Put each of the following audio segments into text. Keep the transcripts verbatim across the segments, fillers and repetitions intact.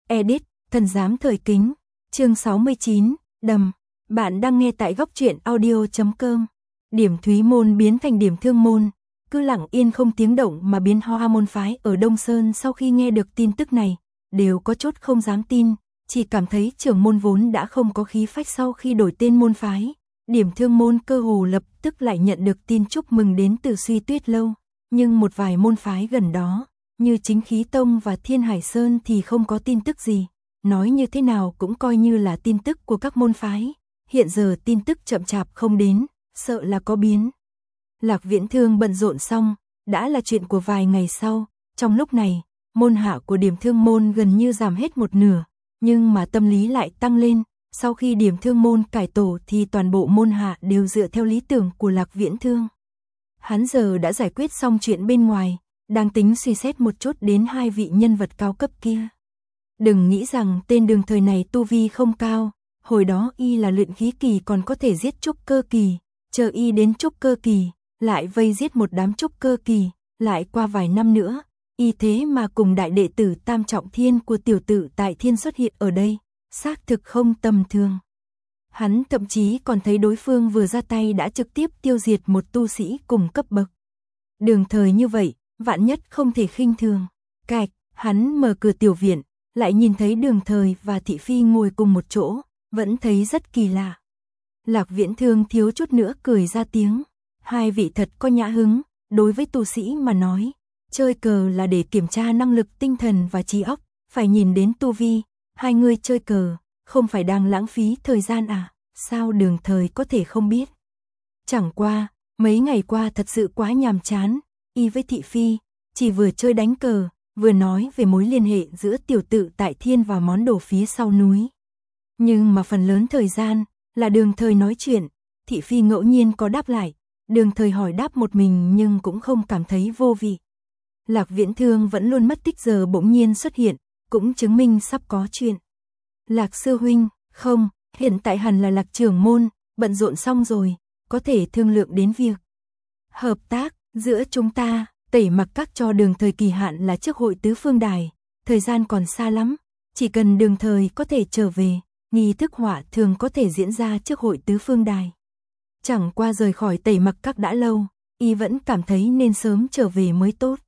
Edit, Thần Giám Thời Kính, chương sáu mươi chín, Đầm. Bạn đang nghe tại góc truyện audio chấm com. Điểm Thúy Môn biến thành Điểm Thương Môn, cứ lặng yên không tiếng động mà biến hóa môn phái ở Đông Sơn. Sau khi nghe được tin tức này, đều có chút không dám tin, chỉ cảm thấy trưởng môn vốn đã không có khí phách sau khi đổi tên môn phái. Điểm Thương Môn cơ hồ lập tức lại nhận được tin chúc mừng đến từ Suy Tuyết Lâu, nhưng một vài môn phái gần đó, như Chính Khí Tông và Thiên Hải Sơn thì không có tin tức gì. Nói như thế nào cũng coi như là tin tức của các môn phái, hiện giờ tin tức chậm chạp không đến, sợ là có biến. Lạc Viễn Thương bận rộn xong, đã là chuyện của vài ngày sau. Trong lúc này, môn hạ của Điểm Thương Môn gần như giảm hết một nửa, nhưng mà tâm lý lại tăng lên. Sau khi Điểm Thương Môn cải tổ thì toàn bộ môn hạ đều dựa theo lý tưởng của Lạc Viễn Thương. Hắn giờ đã giải quyết xong chuyện bên ngoài, đang tính suy xét một chút đến hai vị nhân vật cao cấp kia. Đừng nghĩ rằng tên Đường Thời này tu vi không cao, hồi đó y là luyện khí kỳ còn có thể giết trúc cơ kỳ, chờ y đến trúc cơ kỳ, lại vây giết một đám trúc cơ kỳ, lại qua vài năm nữa, y thế mà cùng đại đệ tử Tam Trọng Thiên của tiểu tử Tại Thiên xuất hiện ở đây, xác thực không tầm thường. Hắn thậm chí còn thấy đối phương vừa ra tay đã trực tiếp tiêu diệt một tu sĩ cùng cấp bậc. Đường Thời như vậy, vạn nhất không thể khinh thường. Cạch, hắn mở cửa tiểu viện, lại nhìn thấy Đường Thời và Thị Phi ngồi cùng một chỗ, vẫn thấy rất kỳ lạ. Lạc Viễn Thương thiếu chút nữa cười ra tiếng. Hai vị thật có nhã hứng, đối với tu sĩ mà nói, chơi cờ là để kiểm tra năng lực tinh thần và trí óc, phải nhìn đến tu vi. Hai người chơi cờ, không phải đang lãng phí thời gian à? Sao Đường Thời có thể không biết? Chẳng qua, mấy ngày qua thật sự quá nhàm chán, y với Thị Phi chỉ vừa chơi đánh cờ, vừa nói về mối liên hệ giữa tiểu tử Tại Thiên và món đồ phía sau núi. Nhưng mà phần lớn thời gian là Đường Thời nói chuyện, Thị Phi ngẫu nhiên có đáp lại, Đường Thời hỏi đáp một mình nhưng cũng không cảm thấy vô vị. Lạc Viễn Thương vẫn luôn mất tích giờ bỗng nhiên xuất hiện, cũng chứng minh sắp có chuyện. Lạc sư huynh, không, hiện tại hẳn là Lạc trưởng môn, bận rộn xong rồi, có thể thương lượng đến việc hợp tác giữa chúng ta. Tẩy Mặc Các cho Đường Thời kỳ hạn là trước hội tứ phương đài, thời gian còn xa lắm, chỉ cần Đường Thời có thể trở về, nghi thức hỏa thường có thể diễn ra trước hội tứ phương đài. Chẳng qua rời khỏi Tẩy Mặc Các đã lâu, y vẫn cảm thấy nên sớm trở về mới tốt.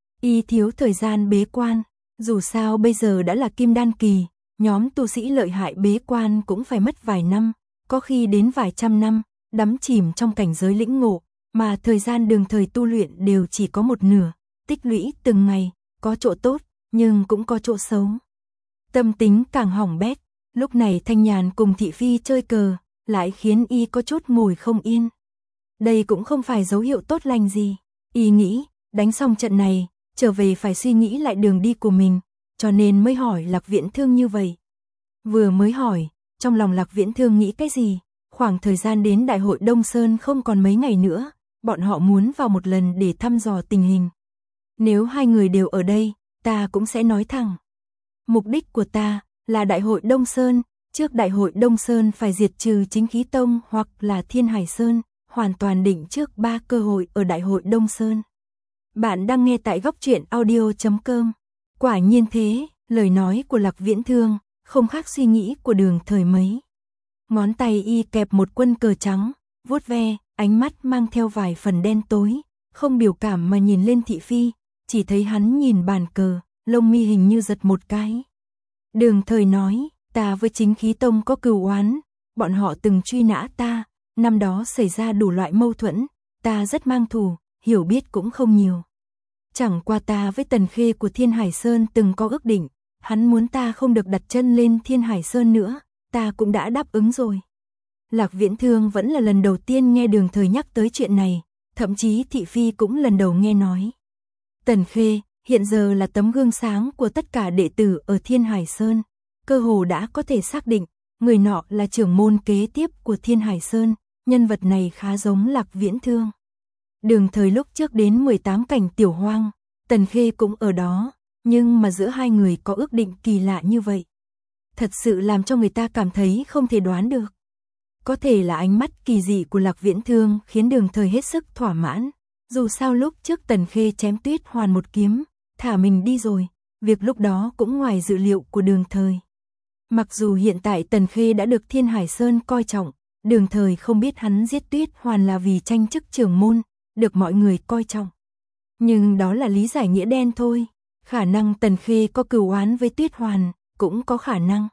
Y thiếu thời gian bế quan, dù sao bây giờ đã là kim đan kỳ, nhóm tu sĩ lợi hại bế quan cũng phải mất vài năm, có khi đến vài trăm năm, đắm chìm trong cảnh giới lĩnh ngộ, mà thời gian Đường Thời tu luyện đều chỉ có một nửa, tích lũy từng ngày, có chỗ tốt, nhưng cũng có chỗ xấu. Tâm tính càng hỏng bét, lúc này Thanh Nhàn cùng Thị Phi chơi cờ, lại khiến y có chút ngồi không yên. Đây cũng không phải dấu hiệu tốt lành gì, y nghĩ, đánh xong trận này, trở về phải suy nghĩ lại đường đi của mình, cho nên mới hỏi Lạc Viễn Thương như vậy. Vừa mới hỏi, trong lòng Lạc Viễn Thương nghĩ cái gì? Khoảng thời gian đến Đại hội Đông Sơn không còn mấy ngày nữa, bọn họ muốn vào một lần để thăm dò tình hình. Nếu hai người đều ở đây, ta cũng sẽ nói thẳng. Mục đích của ta là Đại hội Đông Sơn, trước Đại hội Đông Sơn phải diệt trừ Chính Khí Tông hoặc là Thiên Hải Sơn, hoàn toàn định trước ba cơ hội ở Đại hội Đông Sơn. Bạn đang nghe tại góc truyện audio chấm com. Quả nhiên thế, lời nói của Lạc Viễn Thương không khác suy nghĩ của Đường Thời mấy. Ngón tay y kẹp một quân cờ trắng, vuốt ve, ánh mắt mang theo vài phần đen tối, không biểu cảm mà nhìn lên Thị Phi, chỉ thấy hắn nhìn bàn cờ, lông mi hình như giật một cái. Đường Thời nói, ta với Chính Khí Tông có cừu oán, bọn họ từng truy nã ta, năm đó xảy ra đủ loại mâu thuẫn, ta rất mang thù, hiểu biết cũng không nhiều. Chẳng qua ta với Tần Khê của Thiên Hải Sơn từng có ước định, hắn muốn ta không được đặt chân lên Thiên Hải Sơn nữa, ta cũng đã đáp ứng rồi. Lạc Viễn Thương vẫn là lần đầu tiên nghe Đường Thời nhắc tới chuyện này, thậm chí Thị Phi cũng lần đầu nghe nói. Tần Khê hiện giờ là tấm gương sáng của tất cả đệ tử ở Thiên Hải Sơn, cơ hồ đã có thể xác định, người nọ là trưởng môn kế tiếp của Thiên Hải Sơn, nhân vật này khá giống Lạc Viễn Thương. Đường Thời lúc trước đến mười tám cảnh tiểu hoang, Tần Khê cũng ở đó, nhưng mà giữa hai người có ước định kỳ lạ như vậy. Thật sự làm cho người ta cảm thấy không thể đoán được. Có thể là ánh mắt kỳ dị của Lạc Viễn Thương khiến Đường Thời hết sức thỏa mãn. Dù sao lúc trước Tần Khê chém Tuyết Hoàn một kiếm, thả mình đi rồi, việc lúc đó cũng ngoài dự liệu của Đường Thời. Mặc dù hiện tại Tần Khê đã được Thiên Hải Sơn coi trọng, Đường Thời không biết hắn giết Tuyết Hoàn là vì tranh chức trưởng môn, được mọi người coi trọng. Nhưng đó là lý giải nghĩa đen thôi, khả năng Tần Khê có cừu oán với Tuyết Hoàn, cũng có khả năng.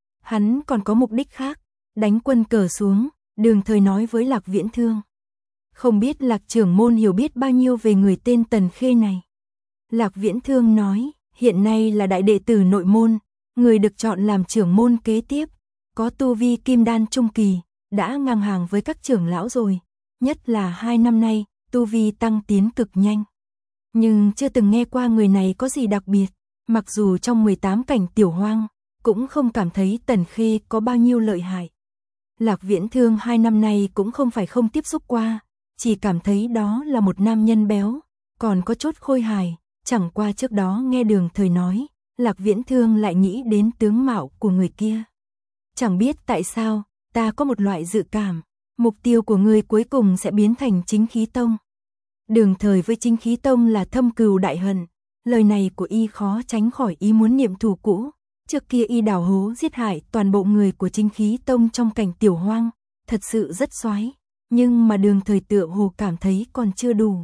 Hắn còn có mục đích khác, đánh quân cờ xuống, Đường Thời nói với Lạc Viễn Thương. Không biết Lạc trưởng môn hiểu biết bao nhiêu về người tên Tần Khê này. Lạc Viễn Thương nói, hiện nay là đại đệ tử nội môn, người được chọn làm trưởng môn kế tiếp, có tu vi kim đan trung kỳ, đã ngang hàng với các trưởng lão rồi, nhất là hai năm nay, tu vi tăng tiến cực nhanh. Nhưng chưa từng nghe qua người này có gì đặc biệt, mặc dù trong mười tám cảnh tiểu hoang, cũng không cảm thấy Tần Khê có bao nhiêu lợi hại. Lạc Viễn Thương hai năm nay cũng không phải không tiếp xúc qua, chỉ cảm thấy đó là một nam nhân béo, còn có chút khôi hài, chẳng qua trước đó nghe Đường Thời nói, Lạc Viễn Thương lại nghĩ đến tướng mạo của người kia. Chẳng biết tại sao, ta có một loại dự cảm, mục tiêu của người cuối cùng sẽ biến thành Chính Khí Tông. Đường Thời với Chính Khí Tông là thâm cừu đại hận, lời này của y khó tránh khỏi ý muốn niệm thù cũ. Trước kia y đào hố giết hại toàn bộ người của Chính Khí Tông trong cảnh tiểu hoang, thật sự rất xoái, nhưng mà Đường Thời tựa hồ cảm thấy còn chưa đủ.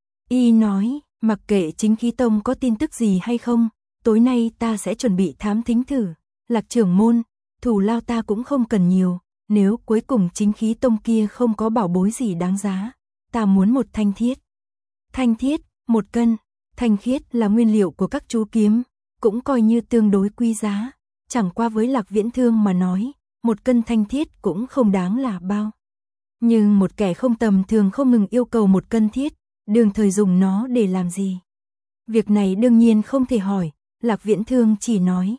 Y nói, mặc kệ Chính Khí Tông có tin tức gì hay không, tối nay ta sẽ chuẩn bị thám thính thử. Lạc trưởng môn, thủ lao ta cũng không cần nhiều, nếu cuối cùng Chính Khí Tông kia không có bảo bối gì đáng giá, ta muốn một thanh thiết. Thanh thiết, một cân, thanh khiết là nguyên liệu của các chú kiếm, cũng coi như tương đối quý giá, chẳng qua với Lạc Viễn Thương mà nói, một cân thanh thiết cũng không đáng là bao. Nhưng một kẻ không tầm thường không ngừng yêu cầu một cân thiết, Đường Thời dùng nó để làm gì? Việc này đương nhiên không thể hỏi, Lạc Viễn Thương chỉ nói.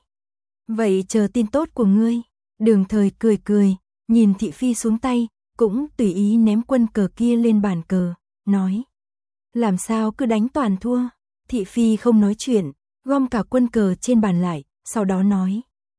Vậy chờ tin tốt của ngươi. Đường Thời cười cười, nhìn thị phi xuống tay, cũng tùy ý ném quân cờ kia lên bàn cờ, nói. Làm sao cứ đánh toàn thua? Thị phi không nói chuyện, gom cả quân cờ trên bàn lại, sau đó nói.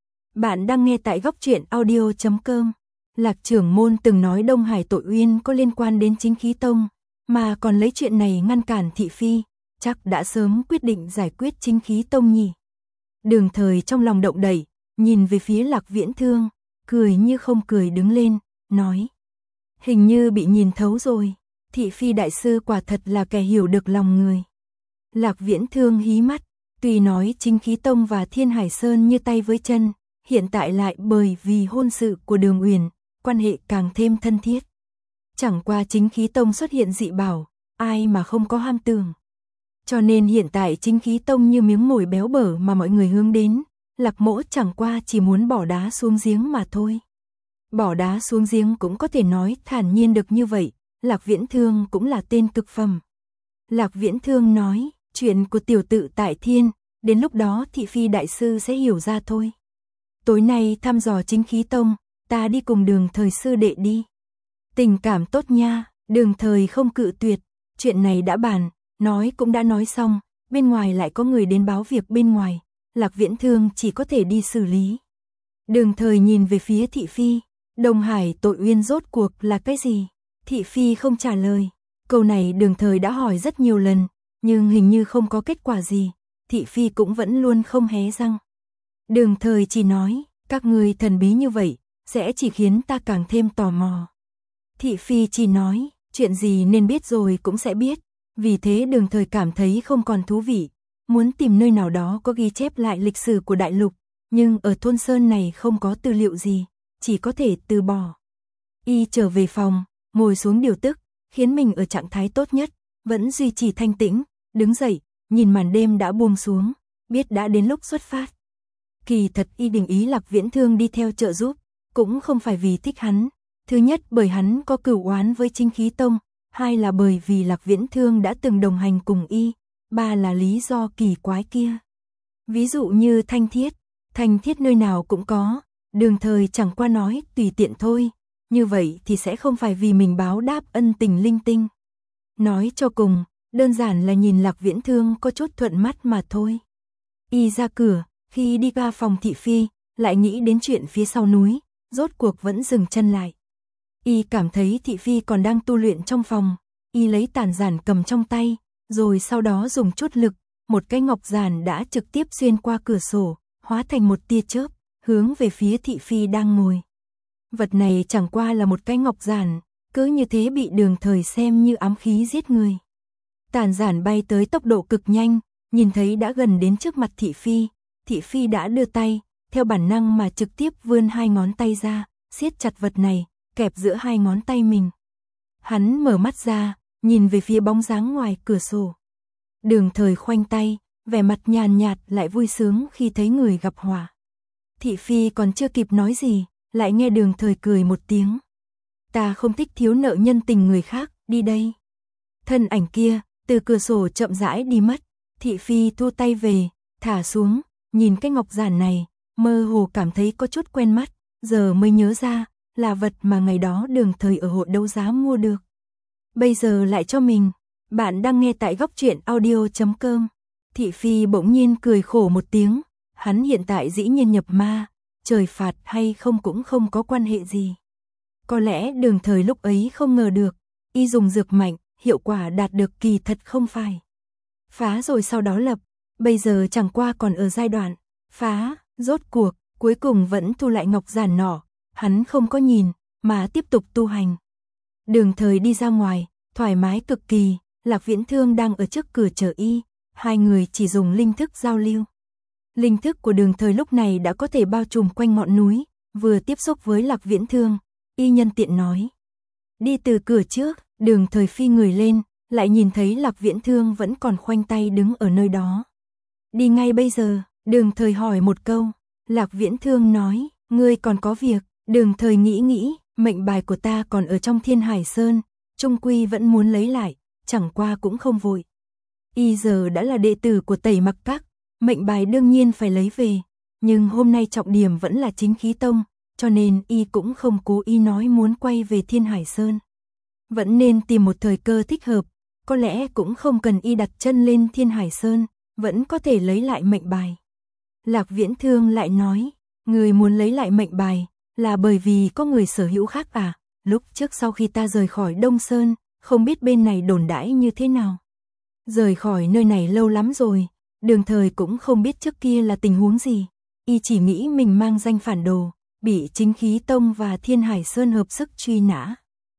Bạn đang nghe tại góc truyện audio chấm com. Lạc trưởng môn từng nói Đông Hải Tội Uyên có liên quan đến Chính Khí Tông, mà còn lấy chuyện này ngăn cản thị phi, chắc đã sớm quyết định giải quyết Chính Khí Tông nhỉ. Đường Thời trong lòng động đậy, nhìn về phía Lạc Viễn Thương, cười như không cười đứng lên, nói. Hình như bị nhìn thấu rồi, thị phi đại sư quả thật là kẻ hiểu được lòng người. Lạc Viễn Thương hí mắt, tuy nói Chính Khí Tông và Thiên Hải Sơn như tay với chân, hiện tại lại bởi vì hôn sự của Đường Uyển, quan hệ càng thêm thân thiết. Chẳng qua Chính Khí Tông xuất hiện dị bảo, ai mà không có ham tưởng. Cho nên hiện tại Chính Khí Tông như miếng mồi béo bở mà mọi người hướng đến, Lạc Mỗ chẳng qua chỉ muốn bỏ đá xuống giếng mà thôi. Bỏ đá xuống giếng cũng có thể nói thản nhiên được như vậy, Lạc Viễn Thương cũng là tên cực phẩm. Lạc Viễn Thương nói, chuyện của tiểu tự tại thiên, đến lúc đó thị phi đại sư sẽ hiểu ra thôi. Tối nay thăm dò Chính Khí Tông, ta đi cùng Đường Thời sư đệ đi. Tình cảm tốt nha, Đường Thời không cự tuyệt, chuyện này đã bàn, nói cũng đã nói xong, bên ngoài lại có người đến báo việc bên ngoài, Lạc Viễn Thương chỉ có thể đi xử lý. Đường Thời nhìn về phía thị phi, Đông Hải Tội Uyên rốt cuộc là cái gì? Thị phi không trả lời, câu này Đường Thời đã hỏi rất nhiều lần, nhưng hình như không có kết quả gì, thị phi cũng vẫn luôn không hé răng. Đường Thời chỉ nói, các người thần bí như vậy, sẽ chỉ khiến ta càng thêm tò mò. Thị phi chỉ nói, chuyện gì nên biết rồi cũng sẽ biết, vì thế Đường Thời cảm thấy không còn thú vị, muốn tìm nơi nào đó có ghi chép lại lịch sử của đại lục, nhưng ở thôn Sơn này không có tư liệu gì, chỉ có thể từ bỏ. Y trở về phòng, ngồi xuống điều tức, khiến mình ở trạng thái tốt nhất, vẫn duy trì thanh tĩnh, đứng dậy, nhìn màn đêm đã buông xuống, biết đã đến lúc xuất phát. Kỳ thật y định ý Lạc Viễn Thương đi theo trợ giúp, cũng không phải vì thích hắn, thứ nhất bởi hắn có cửu oán với Chính Khí Tông, hai là bởi vì Lạc Viễn Thương đã từng đồng hành cùng y, ba là lý do kỳ quái kia. Ví dụ như thanh thiết, thanh thiết nơi nào cũng có, Đường Thời chẳng qua nói tùy tiện thôi, như vậy thì sẽ không phải vì mình báo đáp ân tình linh tinh. Nói cho cùng, đơn giản là nhìn Lạc Viễn Thương có chút thuận mắt mà thôi. Y ra cửa, khi đi qua phòng thị phi, lại nghĩ đến chuyện phía sau núi, rốt cuộc vẫn dừng chân lại. Y cảm thấy thị phi còn đang tu luyện trong phòng, y lấy tàn giản cầm trong tay, rồi sau đó dùng chút lực, một cái ngọc giản đã trực tiếp xuyên qua cửa sổ, hóa thành một tia chớp, hướng về phía thị phi đang ngồi. Vật này chẳng qua là một cái ngọc giản, cứ như thế bị Đường Thời xem như ám khí giết người. Tàn giản bay tới tốc độ cực nhanh, nhìn thấy đã gần đến trước mặt thị phi, thị phi đã đưa tay, theo bản năng mà trực tiếp vươn hai ngón tay ra, siết chặt vật này, kẹp giữa hai ngón tay mình. Hắn mở mắt ra, nhìn về phía bóng dáng ngoài cửa sổ. Đường Thời khoanh tay, vẻ mặt nhàn nhạt lại vui sướng khi thấy người gặp họa. Thị phi còn chưa kịp nói gì, lại nghe Đường Thời cười một tiếng. Ta không thích thiếu nợ nhân tình người khác, đi đây. Thân ảnh kia, từ cửa sổ chậm rãi đi mất, thị phi thu tay về, thả xuống, nhìn cái ngọc giản này, mơ hồ cảm thấy có chút quen mắt, giờ mới nhớ ra, là vật mà ngày đó Đường Thời ở hội đấu giá mua được. Bây giờ lại cho mình. Bạn đang nghe tại góc truyện audio chấm com. Thị phi bỗng nhiên cười khổ một tiếng, hắn hiện tại dĩ nhiên nhập ma, trời phạt hay không cũng không có quan hệ gì. Có lẽ Đường Thời lúc ấy không ngờ được, y dùng dược mạnh, hiệu quả đạt được kỳ thật không phải. Phá rồi sau đó lập, bây giờ chẳng qua còn ở giai đoạn phá, rốt cuộc, cuối cùng vẫn thu lại ngọc giản nỏ, hắn không có nhìn, mà tiếp tục tu hành. Đường Thời đi ra ngoài, thoải mái cực kỳ, Lạc Viễn Thương đang ở trước cửa chờ y, hai người chỉ dùng linh thức giao lưu. Linh thức của Đường Thời lúc này đã có thể bao trùm quanh ngọn núi, vừa tiếp xúc với Lạc Viễn Thương, y nhân tiện nói. Đi từ cửa trước, Đường Thời phi người lên, lại nhìn thấy Lạc Viễn Thương vẫn còn khoanh tay đứng ở nơi đó. Đi ngay bây giờ, Đường Thời hỏi một câu, Lạc Viễn Thương nói, ngươi còn có việc. Đường Thời nghĩ nghĩ, mệnh bài của ta còn ở trong Thiên Hải Sơn, trung quy vẫn muốn lấy lại, chẳng qua cũng không vội. Y giờ đã là đệ tử của Tẩy Mặc Các, mệnh bài đương nhiên phải lấy về, nhưng hôm nay trọng điểm vẫn là Chính Khí Tông, cho nên y cũng không cố ý nói muốn quay về Thiên Hải Sơn. Vẫn nên tìm một thời cơ thích hợp, có lẽ cũng không cần y đặt chân lên Thiên Hải Sơn, vẫn có thể lấy lại mệnh bài. Lạc Viễn Thương lại nói, người muốn lấy lại mệnh bài, là bởi vì có người sở hữu khác à? Lúc trước sau khi ta rời khỏi Đông Sơn, không biết bên này đồn đãi như thế nào. Rời khỏi nơi này lâu lắm rồi, Đường Thời cũng không biết trước kia là tình huống gì. Y chỉ nghĩ mình mang danh phản đồ, bị Chính Khí Tông và Thiên Hải Sơn hợp sức truy nã.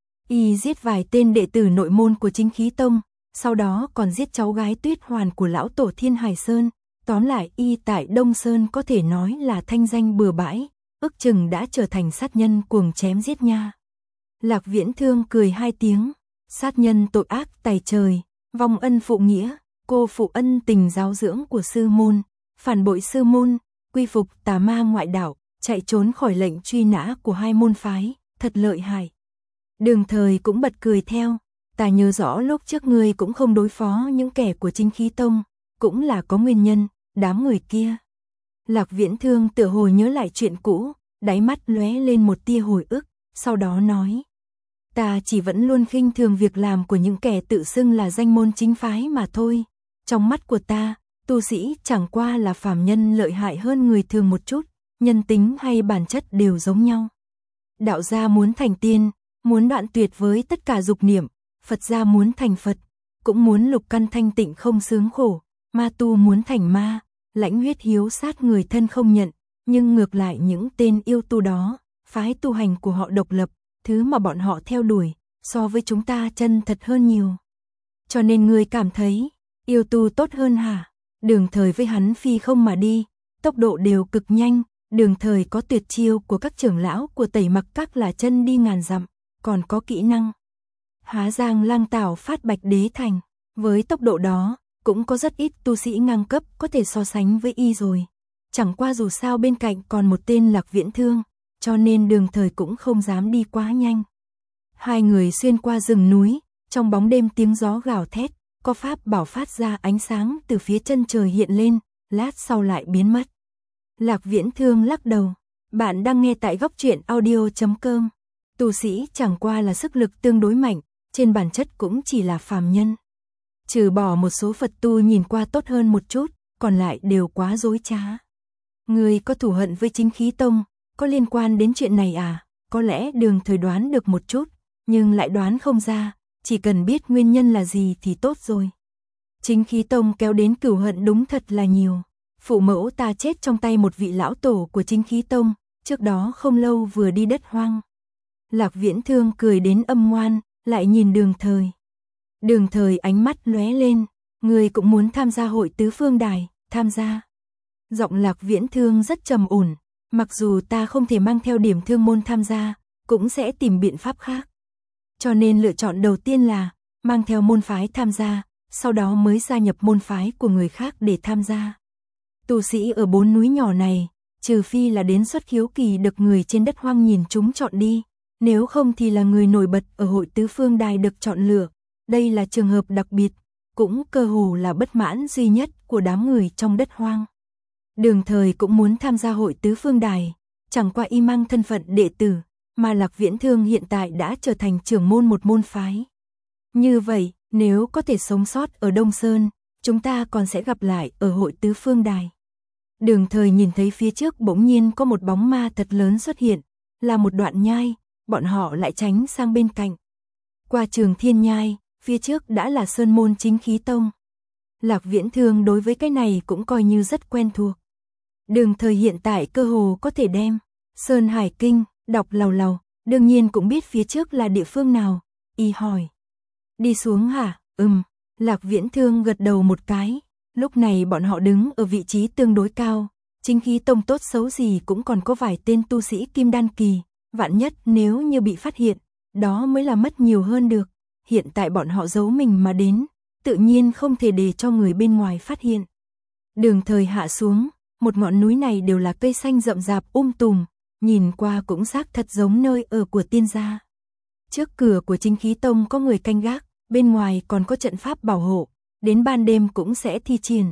Y giết vài tên đệ tử nội môn của Chính Khí Tông, sau đó còn giết cháu gái Tuyết Hoàn của lão tổ Thiên Hải Sơn. Tóm lại y tại Đông Sơn có thể nói là thanh danh bừa bãi, ước chừng đã trở thành sát nhân cuồng chém giết nha. Lạc Viễn Thương cười hai tiếng, sát nhân tội ác tày trời, vong ân phụ nghĩa, cô phụ ân tình giáo dưỡng của sư môn, phản bội sư môn, quy phục tà ma ngoại đạo, chạy trốn khỏi lệnh truy nã của hai môn phái, thật lợi hại. Đường Thời cũng bật cười theo, ta nhớ rõ lúc trước ngươi cũng không đối phó những kẻ của Chính Khí Tông, cũng là có nguyên nhân, đám người kia. Lạc Viễn Thương tựa hồ nhớ lại chuyện cũ, đáy mắt lóe lên một tia hồi ức, sau đó nói. Ta chỉ vẫn luôn khinh thường việc làm của những kẻ tự xưng là danh môn chính phái mà thôi. Trong mắt của ta, tu sĩ chẳng qua là phàm nhân lợi hại hơn người thường một chút, nhân tính hay bản chất đều giống nhau. Đạo gia muốn thành tiên, muốn đoạn tuyệt với tất cả dục niệm, Phật gia muốn thành Phật, cũng muốn lục căn thanh tịnh không sướng khổ, ma tu muốn thành ma, lãnh huyết hiếu sát người thân không nhận, nhưng ngược lại những tên yêu tu đó, phái tu hành của họ độc lập, thứ mà bọn họ theo đuổi, so với chúng ta chân thật hơn nhiều. Cho nên ngươi cảm thấy, yêu tu tốt hơn hả? Đường Thời với hắn phi không mà đi, tốc độ đều cực nhanh, Đường Thời có tuyệt chiêu của các trưởng lão của Tẩy Mặc Các là chân đi ngàn dặm, còn có kỹ năng Há Giang Lang Tảo phát Bạch Đế Thành, với tốc độ đó, cũng có rất ít tu sĩ ngang cấp có thể so sánh với y rồi. Chẳng qua dù sao bên cạnh còn một tên Lạc Viễn Thương, cho nên Đường Thời cũng không dám đi quá nhanh. Hai người xuyên qua rừng núi, trong bóng đêm tiếng gió gào thét, có pháp bảo phát ra ánh sáng từ phía chân trời hiện lên, lát sau lại biến mất. Lạc Viễn Thương lắc đầu, bạn đang nghe tại góc truyện audio chấm com. Tu sĩ chẳng qua là sức lực tương đối mạnh, trên bản chất cũng chỉ là phàm nhân. Trừ bỏ một số Phật tu nhìn qua tốt hơn một chút, còn lại đều quá dối trá. Người có thù hận với Chính Khí Tông, có liên quan đến chuyện này à? Có lẽ Đường Thời đoán được một chút, nhưng lại đoán không ra, chỉ cần biết nguyên nhân là gì thì tốt rồi. Chính khí tông kéo đến cửu hận đúng thật là nhiều. Phụ mẫu ta chết trong tay một vị lão tổ của chính khí tông, trước đó không lâu vừa đi đất hoang. Lạc Viễn Thương cười đến âm ngoan, lại nhìn Đường Thời. Đường Thời ánh mắt lóe lên, người cũng muốn tham gia hội tứ phương đài, tham gia. Giọng Lạc Viễn Thương rất trầm ổn, mặc dù ta không thể mang theo điểm thương môn tham gia, cũng sẽ tìm biện pháp khác. Cho nên lựa chọn đầu tiên là mang theo môn phái tham gia, sau đó mới gia nhập môn phái của người khác để tham gia. Tu sĩ ở bốn núi nhỏ này, trừ phi là đến xuất khiếu kỳ được người trên đất hoang nhìn chúng chọn đi, nếu không thì là người nổi bật ở hội tứ phương đài được chọn lựa. Đây là trường hợp đặc biệt, cũng cơ hồ là bất mãn duy nhất của đám người trong đất hoang. Đường Thời cũng muốn tham gia hội tứ phương đài, chẳng qua y mang thân phận đệ tử, mà Lạc Viễn Thương hiện tại đã trở thành trưởng môn một môn phái. Như vậy, nếu có thể sống sót ở Đông Sơn, chúng ta còn sẽ gặp lại ở hội tứ phương đài. Đường Thời nhìn thấy phía trước bỗng nhiên có một bóng ma thật lớn xuất hiện, là một đoạn nhai, bọn họ lại tránh sang bên cạnh. Qua Trường Thiên Nhai, phía trước đã là sơn môn chính khí tông. Lạc Viễn Thương đối với cái này cũng coi như rất quen thuộc. Đường Thời hiện tại cơ hồ có thể đem Sơn Hải Kinh đọc lầu lầu, đương nhiên cũng biết phía trước là địa phương nào. Y hỏi, đi xuống hả? Ừm. Lạc Viễn Thương gật đầu một cái. Lúc này bọn họ đứng ở vị trí tương đối cao, chính khí tông tốt xấu gì cũng còn có vài tên tu sĩ kim đan kỳ, vạn nhất nếu như bị phát hiện, đó mới là mất nhiều hơn được. Hiện tại bọn họ giấu mình mà đến, tự nhiên không thể để cho người bên ngoài phát hiện. Đường Thời hạ xuống, một ngọn núi này đều là cây xanh rậm rạp um tùm, nhìn qua cũng xác thật giống nơi ở của tiên gia. Trước cửa của chính khí tông có người canh gác, bên ngoài còn có trận pháp bảo hộ, đến ban đêm cũng sẽ thi triển.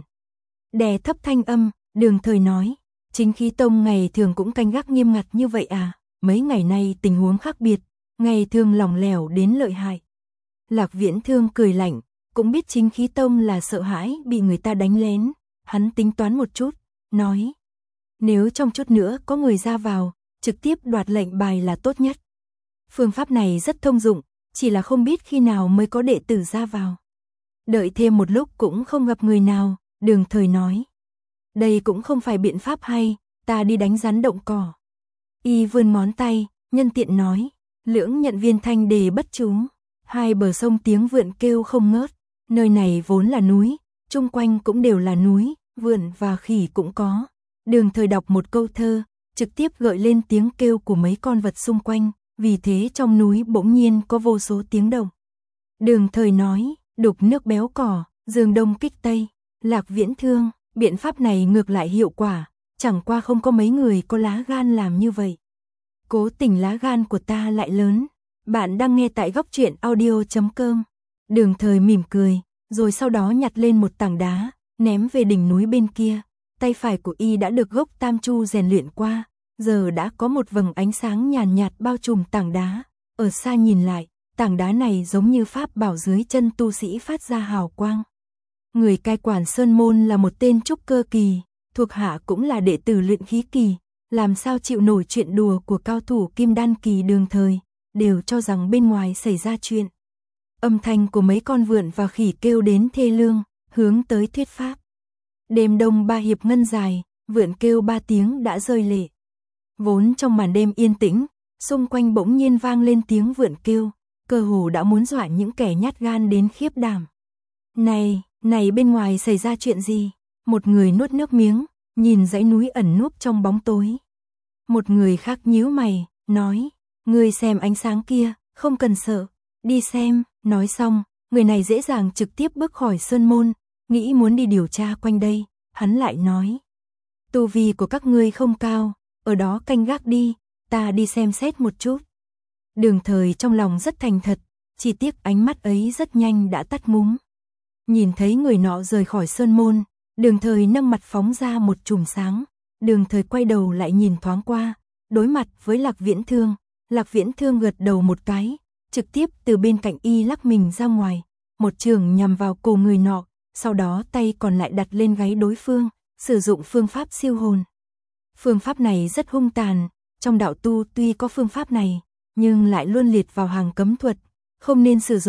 Đè thấp thanh âm, Đường Thời nói, chính khí tông ngày thường cũng canh gác nghiêm ngặt như vậy à? Mấy ngày nay tình huống khác biệt, ngày thường lỏng lẻo đến lợi hại. Lạc Viễn Thương cười lạnh, cũng biết chính khí tông là sợ hãi bị người ta đánh lén, hắn tính toán một chút, nói, nếu trong chút nữa có người ra vào, trực tiếp đoạt lệnh bài là tốt nhất. Phương pháp này rất thông dụng, chỉ là không biết khi nào mới có đệ tử ra vào. Đợi thêm một lúc cũng không gặp người nào, Đường Thời nói. Đây cũng không phải biện pháp hay, ta đi đánh rắn động cỏ. Y vươn ngón tay, nhân tiện nói, lưỡng nhận viên thanh đề bất trú. Hai bờ sông tiếng vượn kêu không ngớt, nơi này vốn là núi, chung quanh cũng đều là núi, vượn và khỉ cũng có. Đường Thời đọc một câu thơ, trực tiếp gợi lên tiếng kêu của mấy con vật xung quanh, vì thế trong núi bỗng nhiên có vô số tiếng động. Đường Thời nói, đục nước béo cỏ, dương đông kích tây. Lạc Viễn Thương, biện pháp này ngược lại hiệu quả, chẳng qua không có mấy người có lá gan làm như vậy. Cố tình lá gan của ta lại lớn. Bạn đang nghe tại góc truyện audio chấm com. Đường Thời mỉm cười, rồi sau đó nhặt lên một tảng đá, ném về đỉnh núi bên kia. Tay phải của y đã được gốc tam chu rèn luyện qua, giờ đã có một vầng ánh sáng nhàn nhạt bao trùm tảng đá. Ở xa nhìn lại, tảng đá này giống như pháp bảo dưới chân tu sĩ phát ra hào quang. Người cai quản sơn môn là một tên trúc cơ kỳ, thuộc hạ cũng là đệ tử luyện khí kỳ, làm sao chịu nổi chuyện đùa của cao thủ kim đan kỳ. Đường Thời đều cho rằng bên ngoài xảy ra chuyện. Âm thanh của mấy con vượn và khỉ kêu đến thê lương, hướng tới thuyết pháp. Đêm đông ba hiệp ngân dài, vượn kêu ba tiếng đã rơi lệ. Vốn trong màn đêm yên tĩnh, xung quanh bỗng nhiên vang lên tiếng vượn kêu, cơ hồ đã muốn dọa những kẻ nhát gan đến khiếp đảm. Này, này bên ngoài xảy ra chuyện gì? Một người nuốt nước miếng, nhìn dãy núi ẩn núp trong bóng tối. Một người khác nhíu mày, nói, ngươi xem ánh sáng kia, không cần sợ, đi xem. Nói xong, người này dễ dàng trực tiếp bước khỏi sơn môn, nghĩ muốn đi điều tra quanh đây. Hắn lại nói, tu vi của các ngươi không cao, ở đó canh gác đi, ta đi xem xét một chút. Đường Thời trong lòng rất thành thật, chỉ tiếc ánh mắt ấy rất nhanh đã tắt ngúm. Nhìn thấy người nọ rời khỏi sơn môn, Đường Thời nâng mặt phóng ra một chùm sáng. Đường Thời quay đầu lại nhìn thoáng qua, đối mặt với Lạc Viễn Thương. Lạc Viễn Thương gật đầu một cái, trực tiếp từ bên cạnh y lắc mình ra ngoài, một trường nhằm vào cổ người nọ, sau đó tay còn lại đặt lên gáy đối phương, sử dụng phương pháp siêu hồn. Phương pháp này rất hung tàn, trong đạo tu tuy có phương pháp này, nhưng lại luôn liệt vào hàng cấm thuật, không nên sử dụng,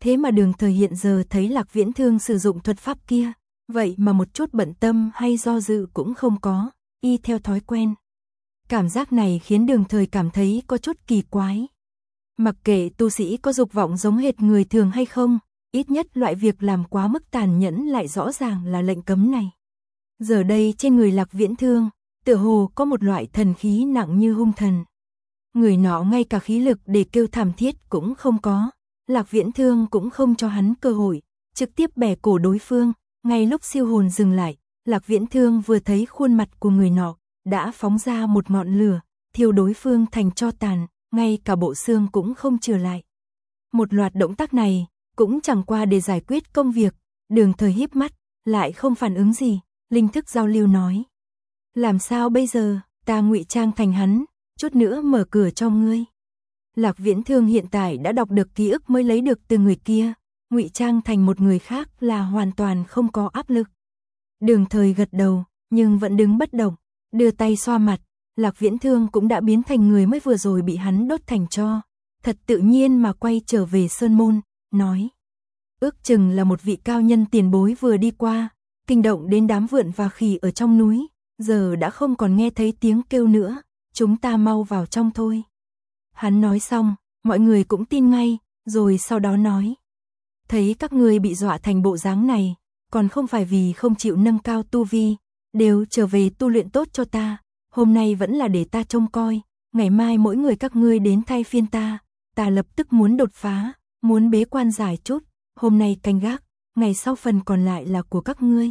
Thế mà Đường Thời hiện giờ thấy Lạc Viễn Thương sử dụng thuật pháp kia, vậy mà một chút bận tâm hay do dự cũng không có, y theo thói quen. Cảm giác này khiến Đường Thời cảm thấy có chút kỳ quái. Mặc kệ tu sĩ có dục vọng giống hệt người thường hay không, ít nhất loại việc làm quá mức tàn nhẫn lại rõ ràng là lệnh cấm này. Giờ đây trên người Lạc Viễn Thương, tựa hồ có một loại thần khí nặng như hung thần. Người nọ ngay cả khí lực để kêu thảm thiết cũng không có. Lạc Viễn Thương cũng không cho hắn cơ hội, trực tiếp bẻ cổ đối phương. Ngay lúc siêu hồn dừng lại, Lạc Viễn Thương vừa thấy khuôn mặt của người nọ, đã phóng ra một ngọn lửa, thiêu đối phương thành tro tàn, ngay cả bộ xương cũng không chừa lại. Một loạt động tác này, cũng chẳng qua để giải quyết công việc. Đường Thời híp mắt, lại không phản ứng gì, linh thức giao lưu nói. Làm sao bây giờ, ta ngụy trang thành hắn, chút nữa mở cửa cho ngươi. Lạc Viễn Thương hiện tại đã đọc được ký ức mới lấy được từ người kia, ngụy trang thành một người khác là hoàn toàn không có áp lực. Đường Thời gật đầu, nhưng vẫn đứng bất động, đưa tay xoa mặt. Lạc Viễn Thương cũng đã biến thành người mới vừa rồi bị hắn đốt thành tro, thật tự nhiên mà quay trở về sơn môn, nói. Ước chừng là một vị cao nhân tiền bối vừa đi qua, kinh động đến đám vượn và khỉ ở trong núi, giờ đã không còn nghe thấy tiếng kêu nữa, chúng ta mau vào trong thôi. Hắn nói xong, mọi người cũng tin ngay, rồi sau đó nói. Thấy các ngươi bị dọa thành bộ dáng này, còn không phải vì không chịu nâng cao tu vi, đều trở về tu luyện tốt cho ta, hôm nay vẫn là để ta trông coi, ngày mai mỗi người các ngươi đến thay phiên ta, ta lập tức muốn đột phá, muốn bế quan giải chút, hôm nay canh gác, ngày sau phần còn lại là của các ngươi.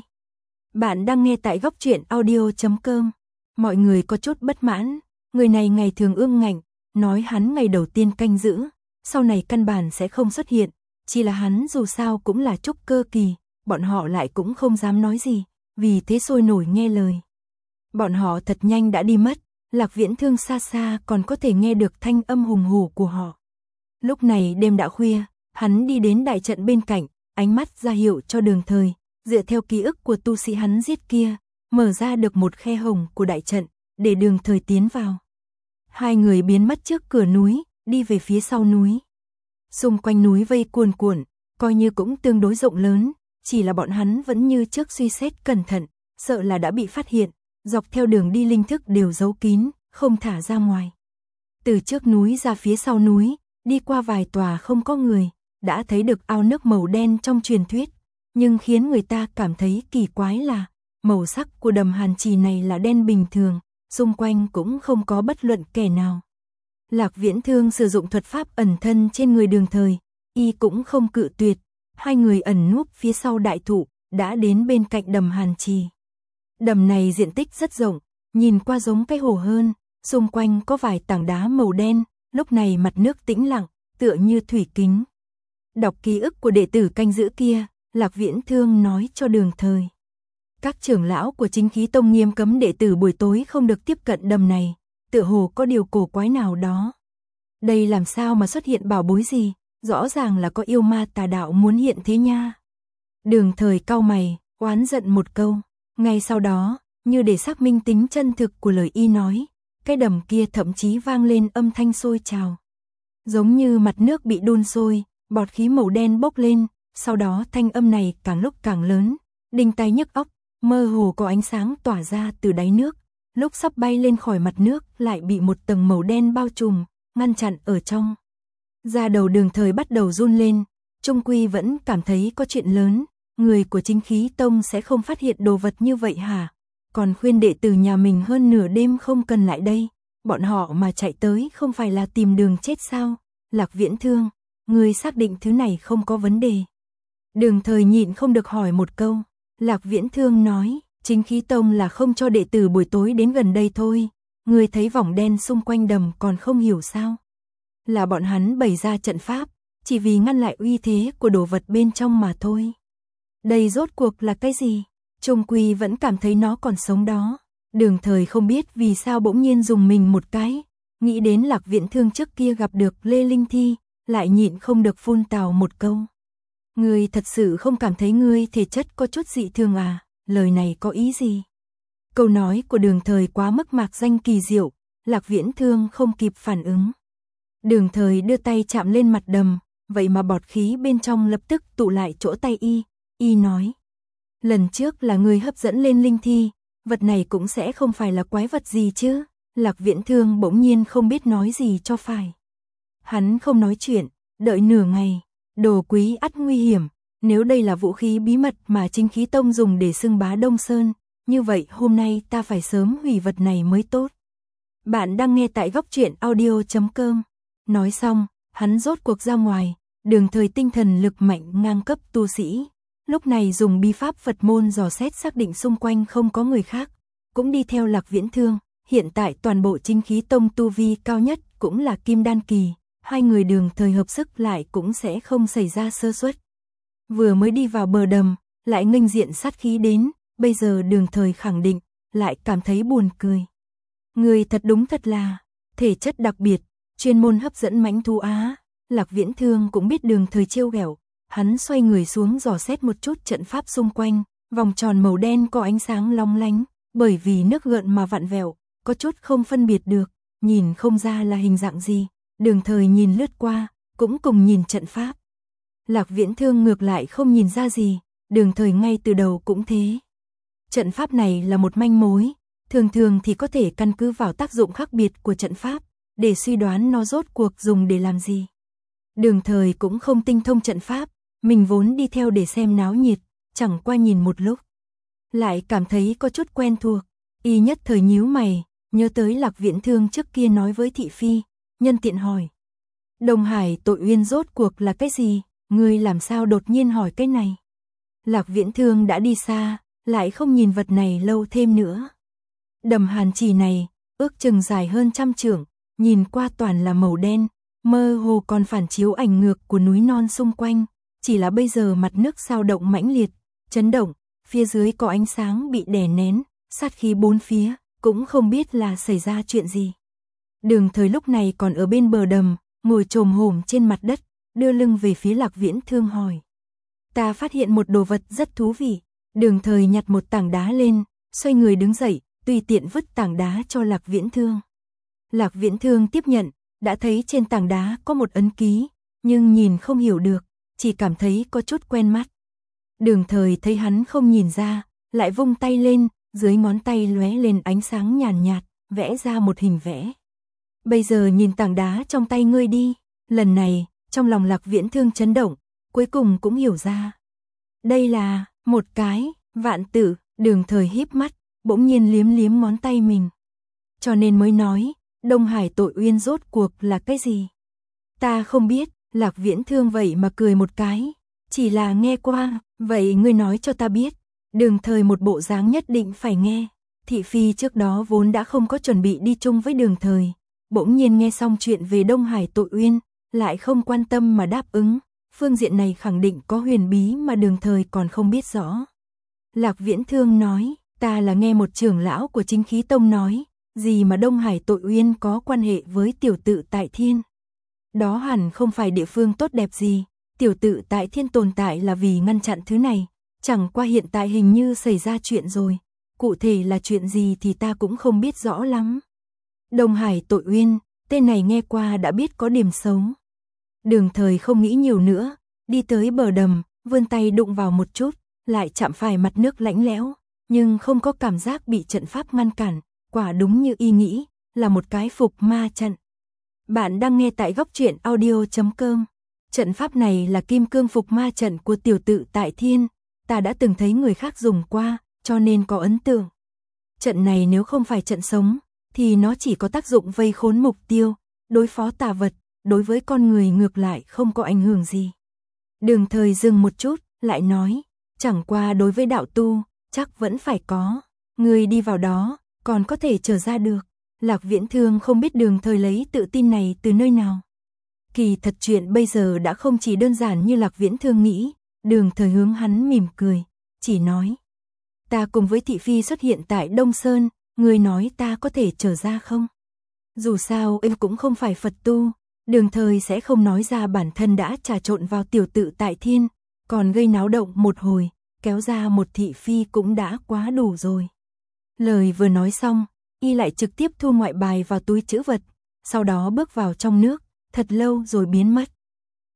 Bạn đang nghe tại góc truyện audio chấm com. Mọi người có chút bất mãn, người này ngày thường ương ngạnh, nói hắn ngày đầu tiên canh giữ, sau này căn bản sẽ không xuất hiện, chỉ là hắn dù sao cũng là trúc cơ kỳ, bọn họ lại cũng không dám nói gì, vì thế sôi nổi nghe lời. Bọn họ thật nhanh đã đi mất, Lạc Viễn Thương xa xa còn có thể nghe được thanh âm hùng hổ của họ. Lúc này đêm đã khuya, hắn đi đến đại trận bên cạnh, ánh mắt ra hiệu cho Đường Thời, dựa theo ký ức của tu sĩ hắn giết kia, mở ra được một khe hồng của đại trận, để Đường Thời tiến vào. Hai người biến mất trước cửa núi, đi về phía sau núi. Xung quanh núi vây cuồn cuộn, coi như cũng tương đối rộng lớn, chỉ là bọn hắn vẫn như trước suy xét cẩn thận, sợ là đã bị phát hiện, dọc theo đường đi linh thức đều giấu kín, không thả ra ngoài. Từ trước núi ra phía sau núi, đi qua vài tòa không có người, đã thấy được ao nước màu đen trong truyền thuyết, nhưng khiến người ta cảm thấy kỳ quái là, màu sắc của đầm Hàn Trì này là đen bình thường, xung quanh cũng không có bất luận kẻ nào. Lạc Viễn Thương sử dụng thuật pháp ẩn thân trên người Đường Thời, y cũng không cự tuyệt, hai người ẩn núp phía sau đại thụ, đã đến bên cạnh đầm Hàn Trì. Đầm này diện tích rất rộng, nhìn qua giống cái hồ hơn, xung quanh có vài tảng đá màu đen, lúc này mặt nước tĩnh lặng, tựa như thủy kính. Đọc ký ức của đệ tử canh giữ kia, Lạc Viễn Thương nói cho Đường Thời. Các trưởng lão của Chính Khí Tông nghiêm cấm đệ tử buổi tối không được tiếp cận đầm này, tựa hồ có điều cổ quái nào đó. Đây làm sao mà xuất hiện bảo bối gì, rõ ràng là có yêu ma tà đạo muốn hiện thế nha. Đường Thời cau mày, oán giận một câu, ngay sau đó, như để xác minh tính chân thực của lời y nói, cái đầm kia thậm chí vang lên âm thanh sôi trào. Giống như mặt nước bị đun sôi, bọt khí màu đen bốc lên, sau đó thanh âm này càng lúc càng lớn, đinh tai nhức óc, mơ hồ có ánh sáng tỏa ra từ đáy nước, lúc sắp bay lên khỏi mặt nước lại bị một tầng màu đen bao trùm, ngăn chặn ở trong. Da đầu Đường Thời bắt đầu run lên, trung quy vẫn cảm thấy có chuyện lớn, người của Chính Khí Tông sẽ không phát hiện đồ vật như vậy hả? Còn khuyên đệ tử nhà mình hơn nửa đêm không cần lại đây, bọn họ mà chạy tới không phải là tìm đường chết sao? Lạc Viễn Thương, người xác định thứ này không có vấn đề. Đường Thời nhịn không được hỏi một câu, Lạc Viễn Thương nói, Chính Khí Tông là không cho đệ tử buổi tối đến gần đây thôi, người thấy vòng đen xung quanh đầm còn không hiểu sao? Là bọn hắn bày ra trận pháp, chỉ vì ngăn lại uy thế của đồ vật bên trong mà thôi. Đây rốt cuộc là cái gì? Trung quy vẫn cảm thấy nó còn sống đó. Đường Thời không biết vì sao bỗng nhiên dùng mình một cái, nghĩ đến Lạc Viễn Thương trước kia gặp được Lê Linh Thi, lại nhịn không được phun tào một câu. Ngươi thật sự không cảm thấy ngươi thể chất có chút dị thường à? Lời này có ý gì? Câu nói của Đường Thời quá mức mạc danh kỳ diệu, Lạc Viễn Thương không kịp phản ứng. Đường Thời đưa tay chạm lên mặt đầm, vậy mà bọt khí bên trong lập tức tụ lại chỗ tay y, y nói. Lần trước là người hấp dẫn lên linh thi, vật này cũng sẽ không phải là quái vật gì chứ. Lạc Viễn Thương bỗng nhiên không biết nói gì cho phải. Hắn không nói chuyện, đợi nửa ngày, đồ quý ắt nguy hiểm, nếu đây là vũ khí bí mật mà Chính Khí Tông dùng để xưng bá Đông Sơn, như vậy hôm nay ta phải sớm hủy vật này mới tốt. Bạn đang nghe tại góc truyện audio chấm com. Nói xong, hắn rốt cuộc ra ngoài, Đường Thời tinh thần lực mạnh ngang cấp tu sĩ. Lúc này dùng bí pháp Phật môn dò xét xác định xung quanh không có người khác, cũng đi theo Lạc Viễn Thương. Hiện tại toàn bộ Chính Khí Tông tu vi cao nhất cũng là Kim Đan Kỳ, hai người Đường Thời hợp sức lại cũng sẽ không xảy ra sơ suất. Vừa mới đi vào bờ đầm, lại nghênh diện sát khí đến, bây giờ Đường Thời khẳng định, lại cảm thấy buồn cười. Người thật đúng thật là, thể chất đặc biệt, chuyên môn hấp dẫn mãnh thú á. Lạc Viễn Thương cũng biết Đường Thời trêu ghẹo, hắn xoay người xuống dò xét một chút trận pháp xung quanh, vòng tròn màu đen có ánh sáng long lánh, bởi vì nước gợn mà vặn vẹo, có chút không phân biệt được, nhìn không ra là hình dạng gì. Đường Thời nhìn lướt qua, cũng cùng nhìn trận pháp. Lạc Viễn Thương ngược lại không nhìn ra gì, Đường Thời ngay từ đầu cũng thế. Trận pháp này là một manh mối, thường thường thì có thể căn cứ vào tác dụng khác biệt của trận pháp, để suy đoán nó rốt cuộc dùng để làm gì. Đường Thời cũng không tinh thông trận pháp, mình vốn đi theo để xem náo nhiệt, chẳng qua nhìn một lúc. Lại cảm thấy có chút quen thuộc, y nhất thời nhíu mày, nhớ tới Lạc Viễn Thương trước kia nói với thị phi, nhân tiện hỏi. Đông Hải Tội Uyên rốt cuộc là cái gì, ngươi làm sao đột nhiên hỏi cái này. Lạc Viễn Thương đã đi xa, lại không nhìn vật này lâu thêm nữa. Đầm Hàn Trì này, ước chừng dài hơn trăm trượng, nhìn qua toàn là màu đen, mơ hồ còn phản chiếu ảnh ngược của núi non xung quanh, chỉ là bây giờ mặt nước sao động mãnh liệt, chấn động, phía dưới có ánh sáng bị đè nén, sát khí bốn phía, cũng không biết là xảy ra chuyện gì. Đường Thời lúc này còn ở bên bờ đầm, ngồi chồm hổm trên mặt đất, đưa lưng về phía Lạc Viễn Thương hỏi. Ta phát hiện một đồ vật rất thú vị. Đường Thời nhặt một tảng đá lên, xoay người đứng dậy, tùy tiện vứt tảng đá cho Lạc Viễn Thương. Lạc Viễn Thương tiếp nhận, đã thấy trên tảng đá có một ấn ký, nhưng nhìn không hiểu được, chỉ cảm thấy có chút quen mắt. Đường Thời thấy hắn không nhìn ra, lại vung tay lên, dưới ngón tay lóe lên ánh sáng nhàn nhạt, vẽ ra một hình vẽ. Bây giờ nhìn tảng đá trong tay ngươi đi. Lần này, trong lòng Lạc Viễn Thương chấn động, cuối cùng cũng hiểu ra. Đây là một cái vạn tử. Đường Thời híp mắt, bỗng nhiên liếm liếm ngón tay mình. Cho nên mới nói, Đông Hải Tội Uyên rốt cuộc là cái gì? Ta không biết. Lạc Viễn Thương vậy mà cười một cái, chỉ là nghe qua. Vậy ngươi nói cho ta biết. Đường Thời một bộ dáng nhất định phải nghe. Thị phi trước đó vốn đã không có chuẩn bị đi chung với Đường Thời, bỗng nhiên nghe xong chuyện về Đông Hải Tội Uyên, lại không quan tâm mà đáp ứng. Phương diện này khẳng định có huyền bí mà Đường Thời còn không biết rõ. Lạc Viễn Thương nói, ta là nghe một trưởng lão của Chính Khí Tông nói, gì mà Đông Hải Tội Uyên có quan hệ với Tiểu Tự Tại Thiên. Đó hẳn không phải địa phương tốt đẹp gì, Tiểu Tự Tại Thiên tồn tại là vì ngăn chặn thứ này, chẳng qua hiện tại hình như xảy ra chuyện rồi, cụ thể là chuyện gì thì ta cũng không biết rõ lắm. Đông Hải Tội Uyên, tên này nghe qua đã biết có điểm xấu. Đường Thời không nghĩ nhiều nữa, đi tới bờ đầm, vươn tay đụng vào một chút, lại chạm phải mặt nước lạnh lẽo, nhưng không có cảm giác bị trận pháp ngăn cản, quả đúng như y nghĩ, là một cái phục ma trận. Bạn đang nghe tại góc truyện audio chấm com. Trận pháp này là kim cương phục ma trận của Tiểu Tự Tại Thiên, ta đã từng thấy người khác dùng qua, cho nên có ấn tượng. Trận này nếu không phải trận sống, thì nó chỉ có tác dụng vây khốn mục tiêu, đối phó tà vật, đối với con người ngược lại không có ảnh hưởng gì. Đường Thời dừng một chút, lại nói, chẳng qua đối với đạo tu, chắc vẫn phải có. Người đi vào đó, còn có thể trở ra được. Lạc Viễn Thương không biết Đường Thời lấy tự tin này từ nơi nào. Kỳ thật chuyện bây giờ đã không chỉ đơn giản như Lạc Viễn Thương nghĩ. Đường Thời hướng hắn mỉm cười, chỉ nói, ta cùng với thị phi xuất hiện tại Đông Sơn, người nói ta có thể trở ra không? Dù sao em cũng không phải Phật tu, Đường Thời sẽ không nói ra bản thân đã trà trộn vào Tiểu Tự Tại Thiên, còn gây náo động một hồi, kéo ra một thị phi cũng đã quá đủ rồi. Lời vừa nói xong, y lại trực tiếp thu ngoại bài vào túi trữ vật, sau đó bước vào trong nước, thật lâu rồi biến mất.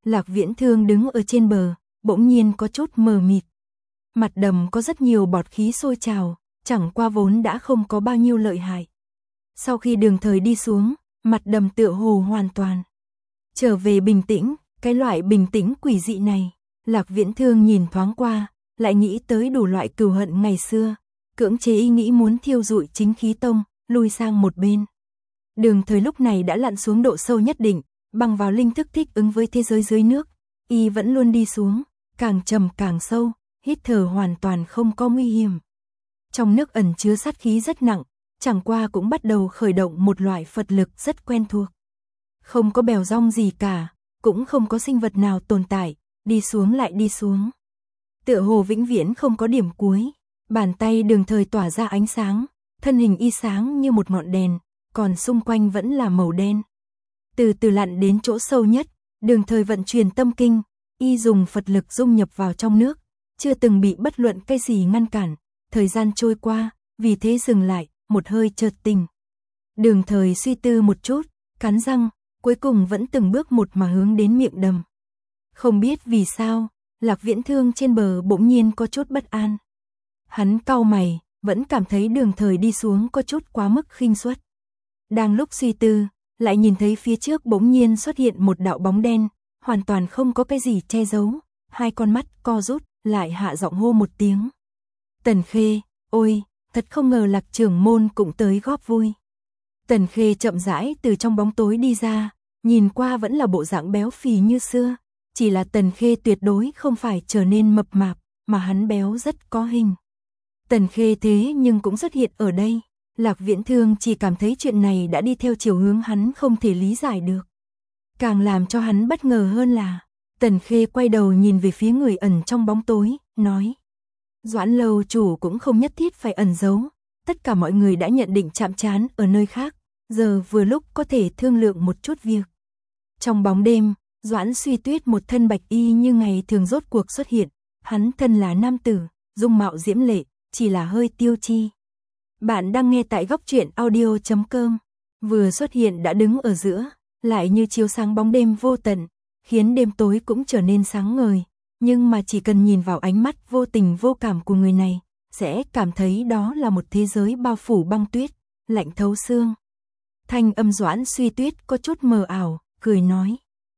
Lạc Viễn Thương đứng ở trên bờ, bỗng nhiên có chút mờ mịt. Mặt đầm có rất nhiều bọt khí sôi trào, chẳng qua vốn đã không có bao nhiêu lợi hại. Sau khi Đường Thời đi xuống, mặt đầm tựa hồ hoàn toàn trở về bình tĩnh, cái loại bình tĩnh quỷ dị này, Lạc Viễn Thương nhìn thoáng qua, lại nghĩ tới đủ loại cừu hận ngày xưa, cưỡng chế ý nghĩ muốn thiêu rụi Chính Khí Tông, lui sang một bên. Đường Thời lúc này đã lặn xuống độ sâu nhất định, bằng vào linh thức thích ứng với thế giới dưới nước, y vẫn luôn đi xuống, càng trầm càng sâu, hít thở hoàn toàn không có nguy hiểm. Trong nước ẩn chứa sát khí rất nặng, chẳng qua cũng bắt đầu khởi động một loại Phật lực rất quen thuộc. Không có bèo rong gì cả, cũng không có sinh vật nào tồn tại, đi xuống lại đi xuống. Tựa hồ vĩnh viễn không có điểm cuối, bàn tay Đường Thời tỏa ra ánh sáng, thân hình y sáng như một ngọn đèn, còn xung quanh vẫn là màu đen. Từ từ lặn đến chỗ sâu nhất, Đường Thời vận chuyển tâm kinh, y dùng Phật lực dung nhập vào trong nước, chưa từng bị bất luận cái gì ngăn cản. Thời gian trôi qua, vì thế dừng lại, một hơi chợt tỉnh. Đường Thời suy tư một chút, cắn răng, cuối cùng vẫn từng bước một mà hướng đến miệng đầm. Không biết vì sao, Lạc Viễn Thương trên bờ bỗng nhiên có chút bất an. Hắn cau mày, vẫn cảm thấy Đường Thời đi xuống có chút quá mức khinh suất. Đang lúc suy tư, lại nhìn thấy phía trước bỗng nhiên xuất hiện một đạo bóng đen, hoàn toàn không có cái gì che giấu, hai con mắt co rút, lại hạ giọng hô một tiếng. Tần Khê, ôi, thật không ngờ Lạc trưởng môn cũng tới góp vui. Tần Khê chậm rãi từ trong bóng tối đi ra, nhìn qua vẫn là bộ dạng béo phì như xưa, chỉ là Tần Khê tuyệt đối không phải trở nên mập mạp, mà hắn béo rất có hình. Tần Khê thế nhưng cũng xuất hiện ở đây, Lạc Viễn Thương chỉ cảm thấy chuyện này đã đi theo chiều hướng hắn không thể lý giải được. Càng làm cho hắn bất ngờ hơn là, Tần Khê quay đầu nhìn về phía người ẩn trong bóng tối, nói. Doãn lâu chủ cũng không nhất thiết phải ẩn giấu, tất cả mọi người đã nhận định chạm trán ở nơi khác, giờ vừa lúc có thể thương lượng một chút việc. Trong bóng đêm, Doãn Suy Tuyết một thân bạch y như ngày thường rốt cuộc xuất hiện, hắn thân là nam tử, dung mạo diễm lệ, chỉ là hơi tiêu chi. Bạn đang nghe tại góc truyện audio chấm com, vừa xuất hiện đã đứng ở giữa, lại như chiếu sáng bóng đêm vô tận, khiến đêm tối cũng trở nên sáng ngời. Nhưng mà chỉ cần nhìn vào ánh mắt vô tình vô cảm của người này, sẽ cảm thấy đó là một thế giới bao phủ băng tuyết, lạnh thấu xương. Thanh âm Doãn Suy Tuyết có chút mờ ảo, cười nói.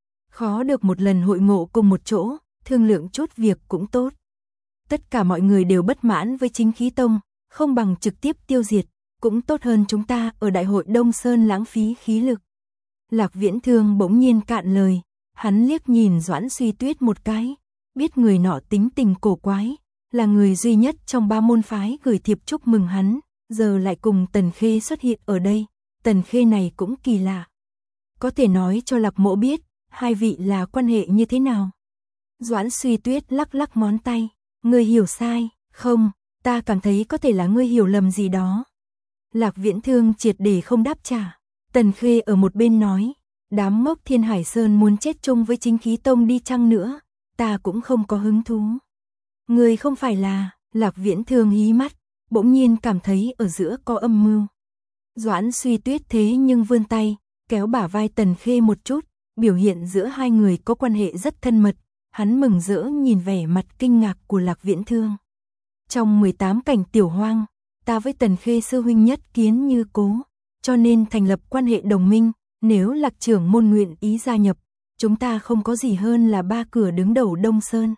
Khó được một lần hội ngộ cùng một chỗ, thương lượng chút việc cũng tốt. Tất cả mọi người đều bất mãn với Chính Khí Tông, không bằng trực tiếp tiêu diệt, cũng tốt hơn chúng ta ở Đại hội Đông Sơn lãng phí khí lực. Lạc Viễn Thương bỗng nhiên cạn lời, hắn liếc nhìn Doãn Suy Tuyết một cái. Biết người nọ tính tình cổ quái, là người duy nhất trong ba môn phái gửi thiệp chúc mừng hắn, giờ lại cùng Tần Khê xuất hiện ở đây, Tần Khê này cũng kỳ lạ. Có thể nói cho Lạc Mỗ biết, hai vị là quan hệ như thế nào? Doãn Suy Tuyết lắc lắc ngón tay, ngươi hiểu sai, không, ta cảm thấy có thể là ngươi hiểu lầm gì đó. Lạc Viễn Thương triệt để không đáp trả, Tần Khê ở một bên nói, đám ngốc Thiên Hải Sơn muốn chết chung với Chính Khí Tông đi chăng nữa. Ta cũng không có hứng thú. Người không phải là, Lạc Viễn Thương hí mắt, bỗng nhiên cảm thấy ở giữa có âm mưu. Doãn Suy Tuyết thế nhưng vươn tay, kéo bả vai Tần Khê một chút, biểu hiện giữa hai người có quan hệ rất thân mật, hắn mừng rỡ nhìn vẻ mặt kinh ngạc của Lạc Viễn Thương. Trong mười tám cảnh tiểu hoang, ta với Tần Khê sư huynh nhất kiến như cố, cho nên thành lập quan hệ đồng minh, nếu Lạc trưởng môn nguyện ý gia nhập, chúng ta không có gì hơn là ba cửa đứng đầu Đông Sơn.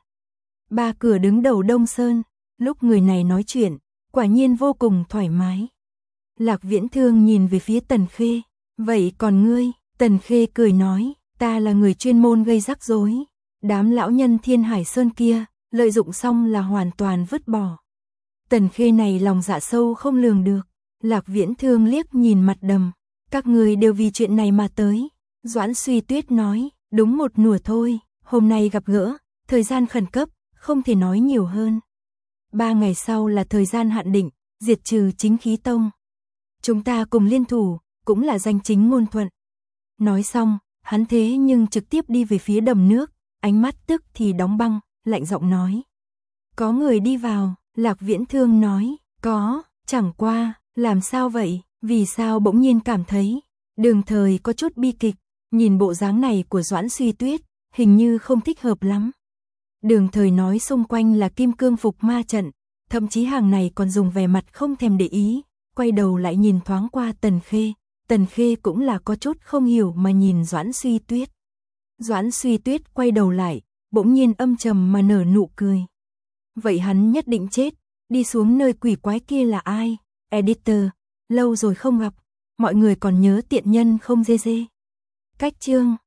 Ba cửa đứng đầu Đông Sơn, lúc người này nói chuyện, quả nhiên vô cùng thoải mái. Lạc Viễn Thương nhìn về phía Tần Khê, vậy còn ngươi? Tần Khê cười nói, ta là người chuyên môn gây rắc rối. Đám lão nhân Thiên Hải Sơn kia, lợi dụng xong là hoàn toàn vứt bỏ. Tần Khê này lòng dạ sâu không lường được. Lạc Viễn Thương liếc nhìn mặt đầm, các người đều vì chuyện này mà tới. Doãn Suy Tuyết nói, đúng một nửa thôi, hôm nay gặp gỡ, thời gian khẩn cấp, không thể nói nhiều hơn. Ba ngày sau là thời gian hạn định, diệt trừ Chính Khí Tông. Chúng ta cùng liên thủ, cũng là danh chính ngôn thuận. Nói xong, hắn thế nhưng trực tiếp đi về phía đầm nước, ánh mắt tức thì đóng băng, lạnh giọng nói. Có người đi vào, Lạc Viễn Thương nói, có, chẳng qua, làm sao vậy, vì sao bỗng nhiên cảm thấy, Đường Thời có chút bi kịch, nhìn bộ dáng này của Doãn Suy Tuyết, hình như không thích hợp lắm. Đường Thời nói xung quanh là kim cương phục ma trận, thậm chí hàng này còn dùng vẻ mặt không thèm để ý, quay đầu lại nhìn thoáng qua Tần Khê, Tần Khê cũng là có chút không hiểu mà nhìn Doãn Suy Tuyết. Doãn Suy Tuyết quay đầu lại, bỗng nhiên âm trầm mà nở nụ cười. Vậy hắn nhất định chết, đi xuống nơi quỷ quái kia là ai? Editor, lâu rồi không gặp, mọi người còn nhớ tiện nhân không dê dê. Cách chương